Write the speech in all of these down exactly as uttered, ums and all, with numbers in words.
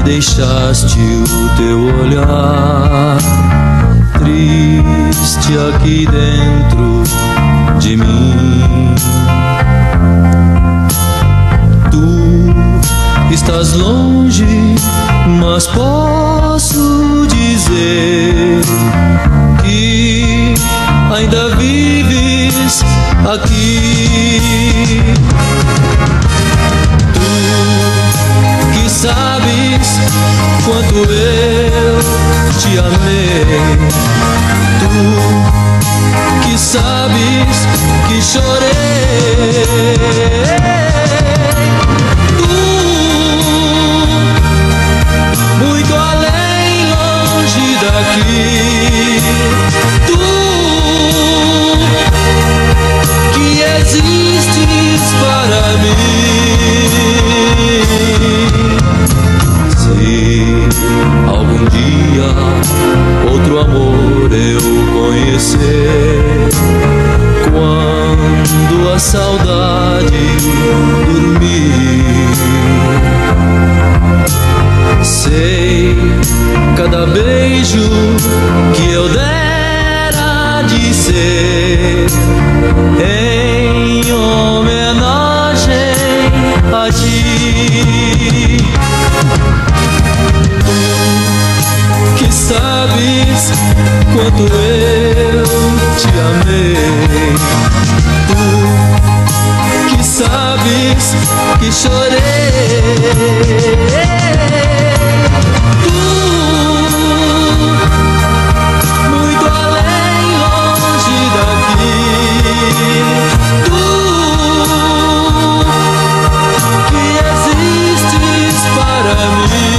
deixaste o teu olhar triste aqui dentro de mim. Tu estás longe, mas posso dizer que ainda vives aqui. Tu que sabes quanto eu te amei, tu que sabes que chorei, tu muito além, longe daqui, tu que existes para mim. Se algum dia outro amor eu conhecer, quando a saudade dormir, sei cada beijo que eu dera de ser em homenagem a ti. Que sabes quanto eu te amei, tu que sabes que chorei, tu muito além, longe daqui, tu que existes para mim.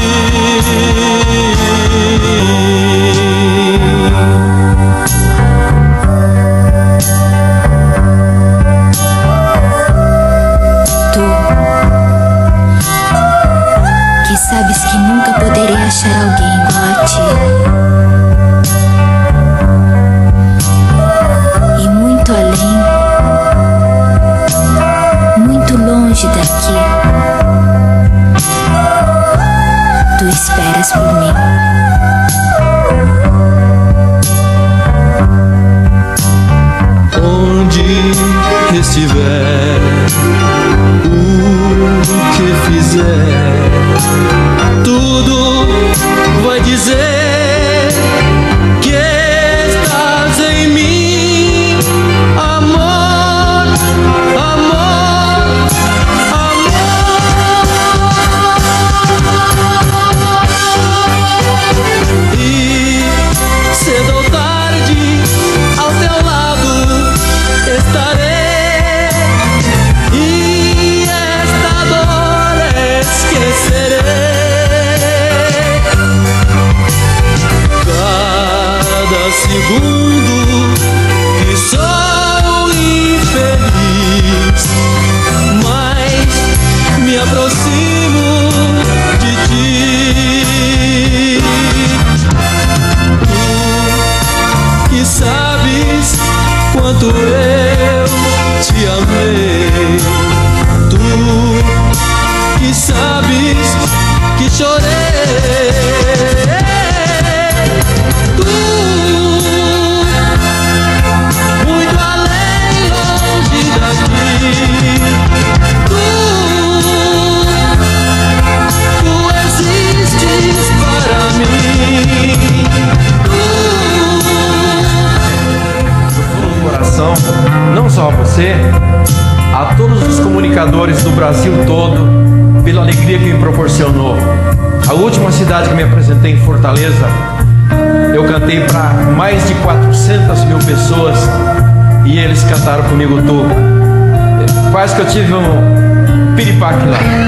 Sabes que nunca poderei achar alguém igual a ti, e muito além, muito longe daqui, tu esperas por mim. Onde estiver, o que fizer, tudo vai dizer que estás em mim, amor, amor, amor. E cedo ou tarde ao teu lado estarei, e esta dor esquecerei. Segundo que sou infeliz, mas me aproximo de ti. Tu que sabes quanto eu te amei, tu que sabes que chorei, não só a você, a todos os comunicadores do Brasil todo, pela alegria que me proporcionou. A última cidade que me apresentei, em Fortaleza, eu cantei para mais de quatrocentas mil pessoas e eles cantaram comigo tudo. Quase que eu tive um piripaque lá.